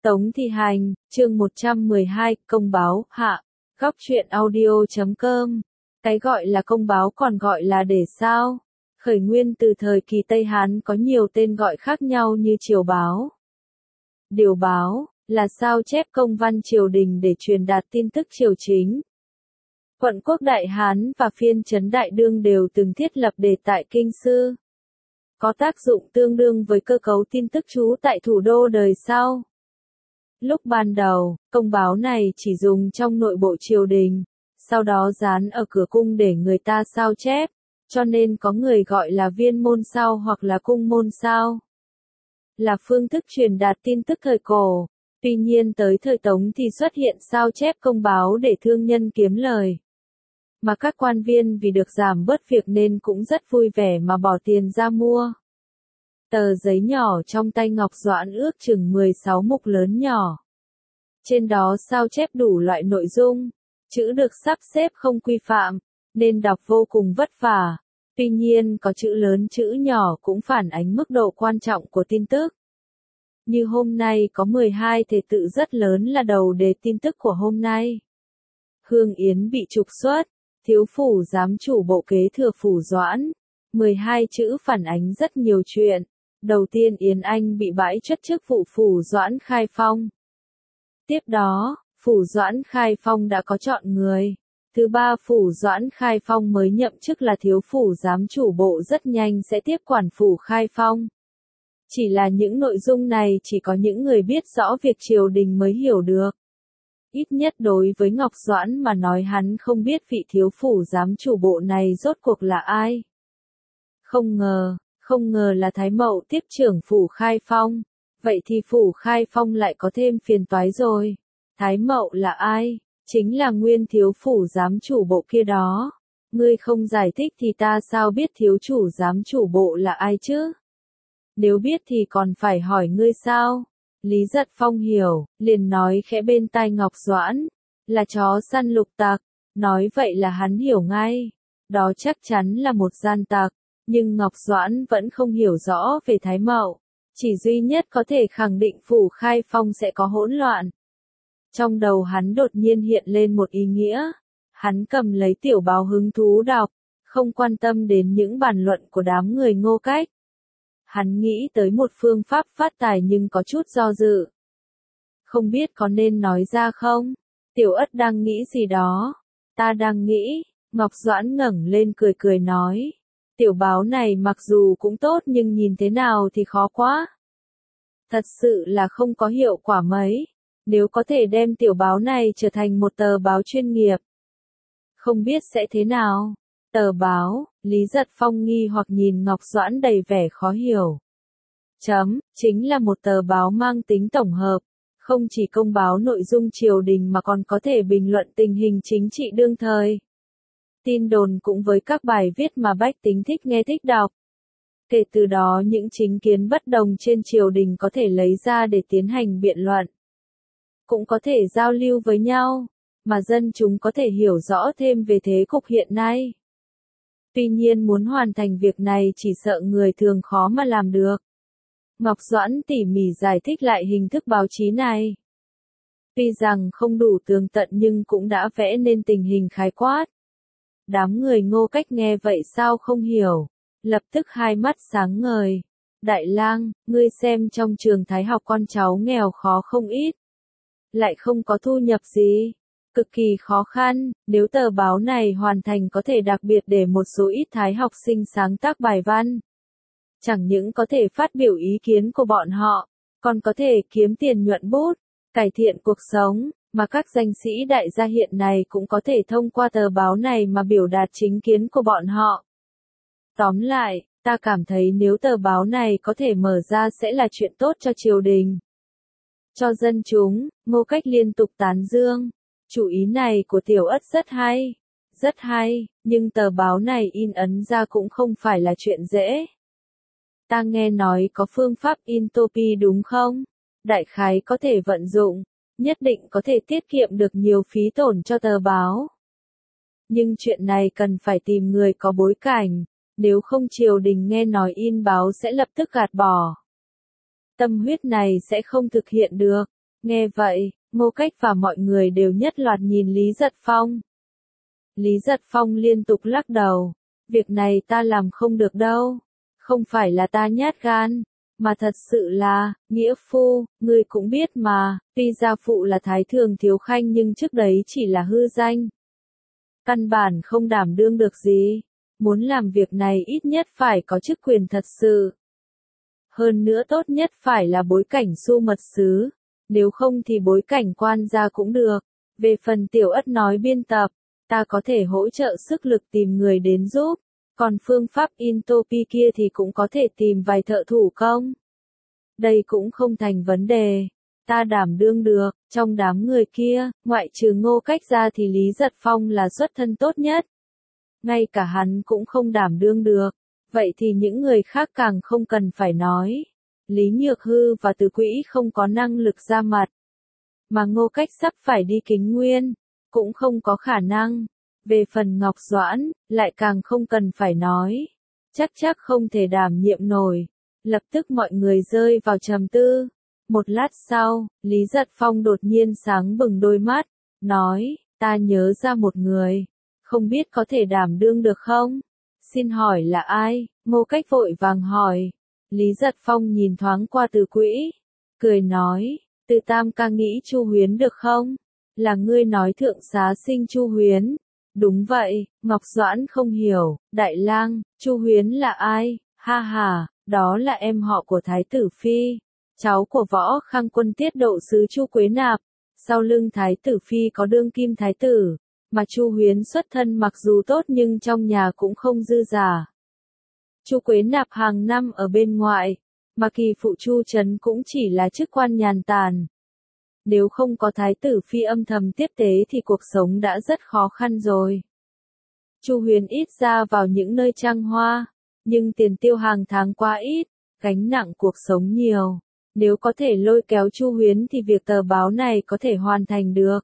Tống Thi Hành, chương 112, công báo, hạ. Góc truyện audio.com. Cái gọi là công báo còn gọi là để sao? Khởi nguyên từ thời kỳ Tây Hán có nhiều tên gọi khác nhau như triều báo. Điều báo, là sao chép công văn triều đình để truyền đạt tin tức triều chính. Quận quốc Đại Hán và phiên trấn Đại Đương đều từng thiết lập đề tại kinh sư. Có tác dụng tương đương với cơ cấu tin tức trú tại thủ đô đời sau. Lúc ban đầu, công báo này chỉ dùng trong nội bộ triều đình, sau đó dán ở cửa cung để người ta sao chép, cho nên có người gọi là viên môn sao hoặc là cung môn sao. Là phương thức truyền đạt tin tức thời cổ, tuy nhiên tới thời Tống thì xuất hiện sao chép công báo để thương nhân kiếm lời. Mà các quan viên vì được giảm bớt việc nên cũng rất vui vẻ mà bỏ tiền ra mua. Tờ giấy nhỏ trong tay Ngọc Doãn ước chừng 16 mục lớn nhỏ. Trên đó sao chép đủ loại nội dung, chữ được sắp xếp không quy phạm, nên đọc vô cùng vất vả. Tuy nhiên có chữ lớn chữ nhỏ cũng phản ánh mức độ quan trọng của tin tức. Như hôm nay có 12 thể tự rất lớn là đầu đề tin tức của hôm nay. Hương Yến bị trục xuất, thiếu phủ giám chủ bộ kế thừa phủ Doãn. 12 chữ phản ánh rất nhiều chuyện. Đầu tiên Yến Anh bị bãi truất chức vụ phủ Doãn khai phong. Tiếp đó, phủ Doãn khai phong đã có chọn người. Thứ ba phủ Doãn khai phong mới nhậm chức là thiếu phủ giám chủ bộ rất nhanh sẽ tiếp quản phủ khai phong. Chỉ là những nội dung này chỉ có những người biết rõ việc triều đình mới hiểu được. Ít nhất đối với Ngọc Doãn mà nói hắn không biết vị thiếu phủ giám chủ bộ này rốt cuộc là ai. Không ngờ là Thái Mậu tiếp trưởng phủ khai phong. Vậy thì phủ khai phong lại có thêm phiền toái rồi. Thái Mậu là ai? Chính là nguyên thiếu phủ giám chủ bộ kia đó. Ngươi không giải thích thì ta sao biết thiếu chủ giám chủ bộ là ai chứ? Nếu biết thì còn phải hỏi ngươi sao? Lý Giật Phong hiểu, liền nói khẽ bên tai Ngọc Doãn. Là chó săn lục tặc. Nói vậy là hắn hiểu ngay. Đó chắc chắn là một gian tặc. Nhưng Ngọc Doãn vẫn không hiểu rõ về Thái Mậu. Chỉ duy nhất có thể khẳng định phủ khai phong sẽ có hỗn loạn. Trong đầu hắn đột nhiên hiện lên một ý nghĩa. Hắn cầm lấy tiểu báo hứng thú đọc, không quan tâm đến những bàn luận của đám người Ngô Cách. Hắn nghĩ tới một phương pháp phát tài nhưng có chút do dự. Không biết có nên nói ra không? Tiểu Ất đang nghĩ gì đó. Ta đang nghĩ, Ngọc Doãn ngẩng lên cười cười nói. Tiểu báo này mặc dù cũng tốt nhưng nhìn thế nào thì khó quá. Thật sự là không có hiệu quả mấy. Nếu có thể đem tiểu báo này trở thành một tờ báo chuyên nghiệp. Không biết sẽ thế nào. Tờ báo, Lý Giật Phong nghi hoặc nhìn Ngọc Doãn đầy vẻ khó hiểu. Chính là một tờ báo mang tính tổng hợp. Không chỉ công báo nội dung triều đình mà còn có thể bình luận tình hình chính trị đương thời. Tin đồn cũng với các bài viết mà bách tính thích nghe thích đọc. Kể từ đó những chính kiến bất đồng trên triều đình có thể lấy ra để tiến hành biện luận. Cũng có thể giao lưu với nhau, mà dân chúng có thể hiểu rõ thêm về thế cục hiện nay. Tuy nhiên muốn hoàn thành việc này chỉ sợ người thường khó mà làm được. Ngọc Doãn tỉ mỉ giải thích lại hình thức báo chí này. Tuy rằng không đủ tường tận nhưng cũng đã vẽ nên tình hình khái quát. Đám người Ngô Cách nghe vậy sao không hiểu, lập tức hai mắt sáng ngời. Đại lang, ngươi xem trong trường thái học con cháu nghèo khó không ít. Lại không có thu nhập gì. Cực kỳ khó khăn, nếu tờ báo này hoàn thành có thể đặc biệt để một số ít thái học sinh sáng tác bài văn. Chẳng những có thể phát biểu ý kiến của bọn họ, còn có thể kiếm tiền nhuận bút, cải thiện cuộc sống. Mà các danh sĩ đại gia hiện này cũng có thể thông qua tờ báo này mà biểu đạt chính kiến của bọn họ. Tóm lại, ta cảm thấy nếu tờ báo này có thể mở ra sẽ là chuyện tốt cho triều đình. Cho dân chúng, Ngô Cách liên tục tán dương. Chủ ý này của Tiểu Ất rất hay, nhưng tờ báo này in ấn ra cũng không phải là chuyện dễ. Ta nghe nói có phương pháp in copy đúng không? Đại khái có thể vận dụng. Nhất định có thể tiết kiệm được nhiều phí tổn cho tờ báo. Nhưng chuyện này cần phải tìm người có bối cảnh, nếu không triều đình nghe nói in báo sẽ lập tức gạt bỏ. Tâm huyết này sẽ không thực hiện được. Nghe vậy, Ngô Cách và mọi người đều nhất loạt nhìn Lý Giật Phong. Lý Giật Phong liên tục lắc đầu. Việc này ta làm không được đâu. Không phải là ta nhát gan, mà thật sự là, nghĩa phu, ngươi cũng biết mà, tuy gia phụ là thái thường thiếu khanh nhưng trước đấy chỉ là hư danh. Căn bản không đảm đương được gì. Muốn làm việc này ít nhất phải có chức quyền thật sự. Hơn nữa tốt nhất phải là bối cảnh su mật sứ. Nếu không thì bối cảnh quan gia cũng được. Về phần Tiểu Ất nói biên tập, ta có thể hỗ trợ sức lực tìm người đến giúp. Còn phương pháp in copy kia thì cũng có thể tìm vài thợ thủ công. Đây cũng không thành vấn đề. Ta đảm đương được, trong đám người kia, ngoại trừ Ngô Cách ra thì Lý Giật Phong là xuất thân tốt nhất. Ngay cả hắn cũng không đảm đương được. Vậy thì những người khác càng không cần phải nói. Lý Nhược Hư và Từ Quỹ không có năng lực ra mặt. Mà Ngô Cách sắp phải đi Kính Nguyên, cũng không có khả năng. Về phần Ngọc Doãn, lại càng không cần phải nói. Chắc không thể đảm nhiệm nổi. Lập tức mọi người rơi vào trầm tư. Một lát sau, Lý Giật Phong đột nhiên sáng bừng đôi mắt, nói, ta nhớ ra một người. Không biết có thể đảm đương được không? Xin hỏi là ai? Ngô Cách vội vàng hỏi. Lý Giật Phong nhìn thoáng qua Từ Quỹ, cười nói, Từ Tam ca nghĩ Chu Huyến được không? Là ngươi nói thượng xá sinh Chu Huyến. Đúng vậy, Ngọc Doãn không hiểu, Đại lang, Chu Huyến là ai? Ha ha, đó là em họ của Thái tử Phi, cháu của Võ Khang Quân tiết độ sứ Chu Quế Nạp. Sau lưng Thái tử Phi có đương kim Thái tử, mà Chu Huyến xuất thân mặc dù tốt nhưng trong nhà cũng không dư giả. Chu Quế Nạp hàng năm ở bên ngoại, mà kỳ phụ Chu Trấn cũng chỉ là chức quan nhàn tản. Nếu không có Thái tử Phi âm thầm tiếp tế thì cuộc sống đã rất khó khăn rồi. Chu Huyến ít ra vào những nơi trăng hoa, nhưng tiền tiêu hàng tháng quá ít, gánh nặng cuộc sống nhiều. Nếu có thể lôi kéo Chu Huyến thì việc tờ báo này có thể hoàn thành được.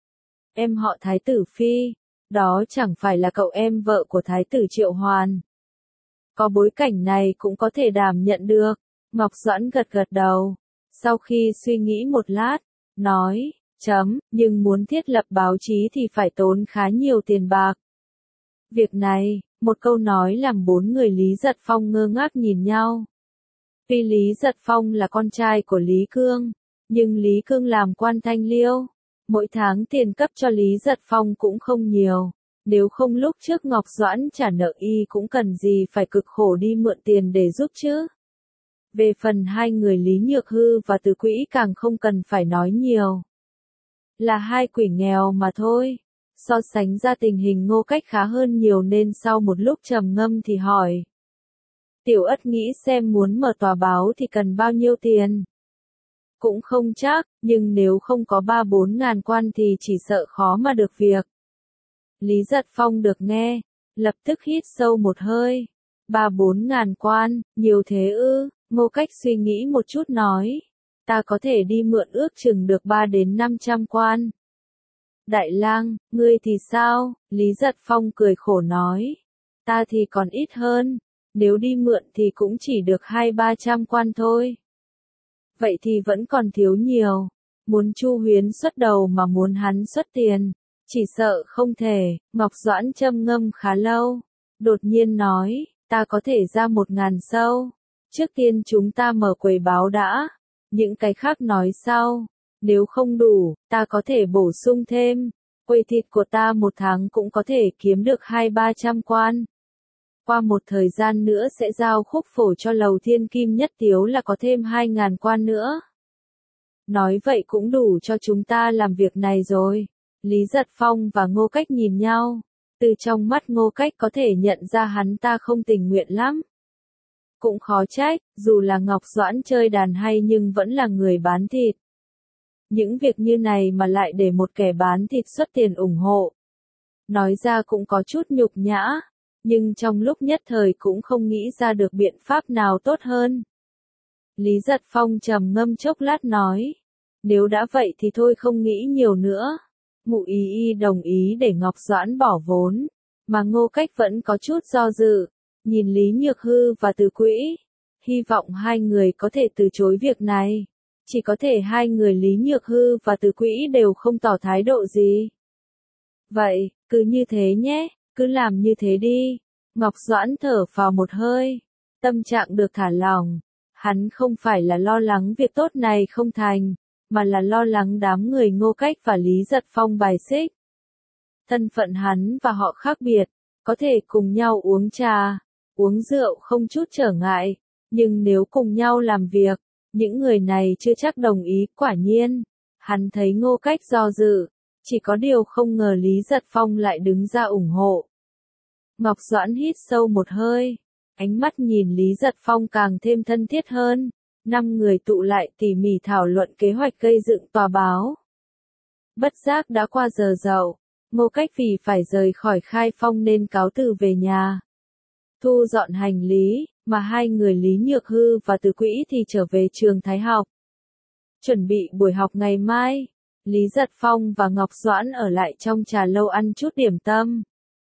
Em họ Thái tử Phi, đó chẳng phải là cậu em vợ của Thái tử Triệu Hoàn. Có bối cảnh này cũng có thể đảm nhận được. Ngọc Doãn gật gật đầu. Sau khi suy nghĩ một lát, nói, nhưng muốn thiết lập báo chí thì phải tốn khá nhiều tiền bạc. Việc này, một câu nói làm bốn người Lý Giật Phong ngơ ngác nhìn nhau. Tuy Lý Giật Phong là con trai của Lý Cương, nhưng Lý Cương làm quan thanh liêu. Mỗi tháng tiền cấp cho Lý Giật Phong cũng không nhiều. Nếu không lúc trước Ngọc Doãn trả nợ y cũng cần gì phải cực khổ đi mượn tiền để giúp chứ. Về phần hai người Lý Nhược Hư và Từ Quỹ càng không cần phải nói nhiều. Là hai quỷ nghèo mà thôi. So sánh ra tình hình Ngô Cách khá hơn nhiều nên sau một lúc trầm ngâm thì hỏi. Tiểu Ất nghĩ xem muốn mở tòa báo thì cần bao nhiêu tiền? Cũng không chắc, nhưng nếu không có 3-4 ngàn quan thì chỉ sợ khó mà được việc. Lý Giật Phong được nghe, lập tức hít sâu một hơi. 3-4 ngàn quan, nhiều thế ư? Ngô Cách suy nghĩ một chút nói. Ta có thể đi mượn ước chừng được 300-500 quan. Đại lang, ngươi thì sao? Lý Giật Phong cười khổ nói. Ta thì còn ít hơn, nếu đi mượn thì cũng chỉ được 200-300 quan thôi. Vậy thì vẫn còn thiếu nhiều. Muốn Chu Huyến xuất đầu mà muốn hắn xuất tiền, chỉ sợ không thể. Ngọc Doãn châm ngâm khá lâu, đột nhiên nói, ta có thể ra 1.000 sâu. Trước tiên chúng ta mở quầy báo đã, những cái khác nói sau. Nếu không đủ, ta có thể bổ sung thêm. Quầy thịt của ta một tháng cũng có thể kiếm được 200-300 quan. Qua một thời gian nữa sẽ giao khúc phổ cho lầu Thiên Kim Nhất Tiếu là có thêm 2.000 quan nữa. Nói vậy cũng đủ cho chúng ta làm việc này rồi. Lý Giật Phong và Ngô Cách nhìn nhau. Từ trong mắt Ngô Cách có thể nhận ra hắn ta không tình nguyện lắm. Cũng khó trách, dù là Ngọc Doãn chơi đàn hay nhưng vẫn là người bán thịt. Những việc như này mà lại để một kẻ bán thịt xuất tiền ủng hộ. Nói ra cũng có chút nhục nhã, nhưng trong lúc nhất thời cũng không nghĩ ra được biện pháp nào tốt hơn. Lý Giật Phong trầm ngâm chốc lát nói, nếu đã vậy thì thôi không nghĩ nhiều nữa. Ngụ ý đồng ý để Ngọc Doãn bỏ vốn, mà Ngô Cách vẫn có chút do dự, nhìn Lý Nhược Hư và Từ Quỹ, hy vọng hai người có thể từ chối việc này. Chỉ có thể hai người Lý Nhược Hư và Từ Quỹ đều không tỏ thái độ gì. Vậy, cứ như thế nhé, cứ làm như thế đi. Ngọc Doãn thở phào một hơi, tâm trạng được thả lỏng. Hắn không phải là lo lắng việc tốt này không thành, mà là lo lắng đám người Ngô Cách và Lý Giật Phong bài xích. Thân phận hắn và họ khác biệt, có thể cùng nhau uống trà, uống rượu không chút trở ngại, nhưng nếu cùng nhau làm việc, những người này chưa chắc đồng ý. Quả nhiên, hắn thấy Ngô Cách do dự, chỉ có điều không ngờ Lý Giật Phong lại đứng ra ủng hộ. Ngọc Doãn hít sâu một hơi, ánh mắt nhìn Lý Giật Phong càng thêm thân thiết hơn. 5 người tụ lại tỉ mỉ thảo luận kế hoạch gây dựng tòa báo. Bất giác đã qua giờ dậu, Ngô Cách vì phải rời khỏi Khai Phong nên cáo từ về nhà. Thu dọn hành lý, mà hai người Lý Nhược Hư và Từ Quỹ thì trở về trường Thái học. Chuẩn bị buổi học ngày mai, Lý Giật Phong và Ngọc Doãn ở lại trong trà lâu ăn chút điểm tâm.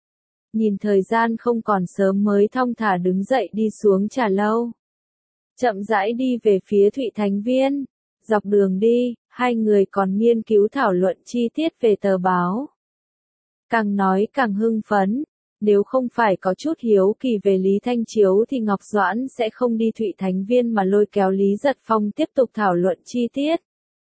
Nhìn thời gian không còn sớm mới thong thả đứng dậy đi xuống trà lâu. Chậm rãi đi về phía Thụy Thánh Viên. Dọc đường đi, hai người còn nghiên cứu thảo luận chi tiết về tờ báo. Càng nói càng hưng phấn. Nếu không phải có chút hiếu kỳ về Lý Thanh Chiếu thì Ngọc Doãn sẽ không đi Thụy Thánh Viên mà lôi kéo Lý Giật Phong tiếp tục thảo luận chi tiết.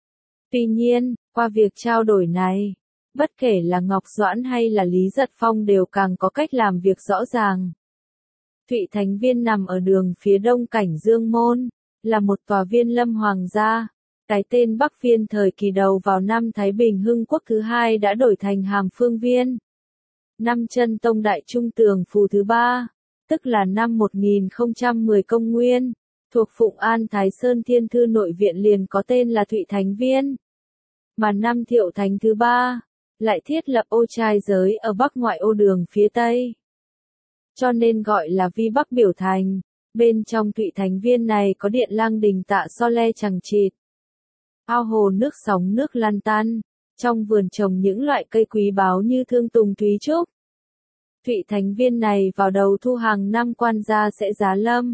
Tuy nhiên, qua việc trao đổi này, bất kể là Ngọc Doãn hay là Lý Giật Phong đều càng có cách làm việc rõ ràng. Thụy Thánh Viên nằm ở đường phía đông Cảnh Dương Môn, là một tòa viên lâm hoàng gia. Cái tên Bắc Viên thời kỳ đầu vào năm Thái Bình Hưng Quốc thứ hai đã đổi thành Hàm Phương Viên. Năm Chân Tông Đại Trung Tường Phù thứ 3, tức là năm 1010 công nguyên, thuộc Phụng An Thái Sơn Thiên Thư Nội Viện liền có tên là Thụy Thánh Viên. Mà năm Thiệu Thánh thứ 3, lại thiết lập ô trai giới ở bắc ngoại ô đường phía tây. Cho nên gọi là Vi Bắc Biểu Thành. Bên trong Thụy Thánh Viên này có điện lang đình Tạ So Le chằng chịt, ao hồ nước sóng nước lan tan. Trong vườn trồng những loại cây quý báu như thương tùng thúy trúc. Thụy Thánh Viên này vào đầu thu hàng năm quan gia sẽ giá lâm,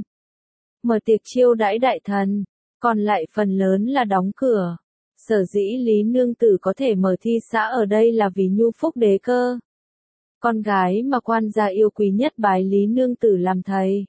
mở tiệc chiêu đãi đại thần, còn lại phần lớn là đóng cửa. Sở dĩ Lý Nương Tử có thể mở thi xã ở đây là vì Nhu Phúc Đế Cơ, con gái mà quan gia yêu quý nhất bái Lý Nương Tử làm thầy.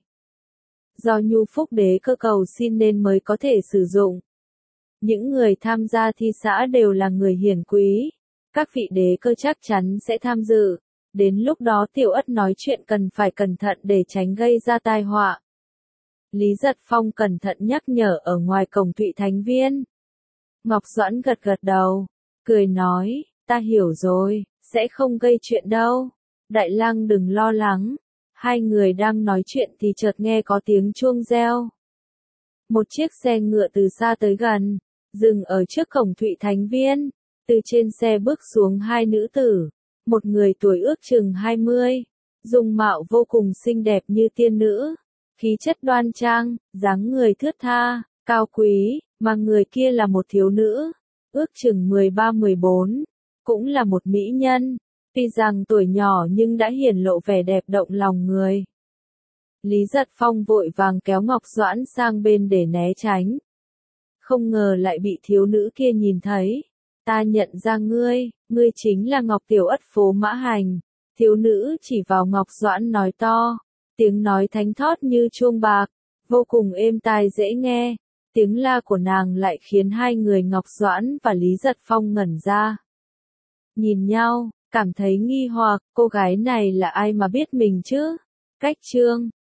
Do Nhu Phúc Đế Cơ cầu xin nên mới có thể sử dụng. Những người tham gia thi xã đều là người hiển quý, các vị đế cơ chắc chắn sẽ tham dự. Đến lúc đó Tiểu Ất nói chuyện cần phải cẩn thận để tránh gây ra tai họa. Lý Giật Phong cẩn thận nhắc nhở ở ngoài cổng Thụy Thánh Viên. Ngọc Doãn gật gật đầu, cười nói, ta hiểu rồi, sẽ không gây chuyện đâu. Đại lang đừng lo lắng. Hai người đang nói chuyện thì chợt nghe có tiếng chuông reo. Một chiếc xe ngựa từ xa tới gần, dừng ở trước cổng Thụy Thánh Viên. Từ trên xe bước xuống hai nữ tử, một người tuổi ước chừng 20, dung mạo vô cùng xinh đẹp như tiên nữ, khí chất đoan trang, dáng người thướt tha, cao quý, mà người kia là một thiếu nữ, ước chừng 13-14, cũng là một mỹ nhân, tuy rằng tuổi nhỏ nhưng đã hiển lộ vẻ đẹp động lòng người. Lý Giật Phong vội vàng kéo Ngọc Doãn sang bên để né tránh. Không ngờ lại bị thiếu nữ kia nhìn thấy. Ta nhận ra ngươi, ngươi chính là Ngọc Tiểu Ất phố Mã Hành. Thiếu nữ chỉ vào Ngọc Doãn nói to, tiếng nói thánh thót như chuông bạc, vô cùng êm tai dễ nghe. Tiếng la của nàng lại khiến hai người Ngọc Doãn và Lý Giật Phong ngẩn ra. Nhìn nhau, cảm thấy nghi hoặc, cô gái này là ai mà biết mình chứ? Cách chương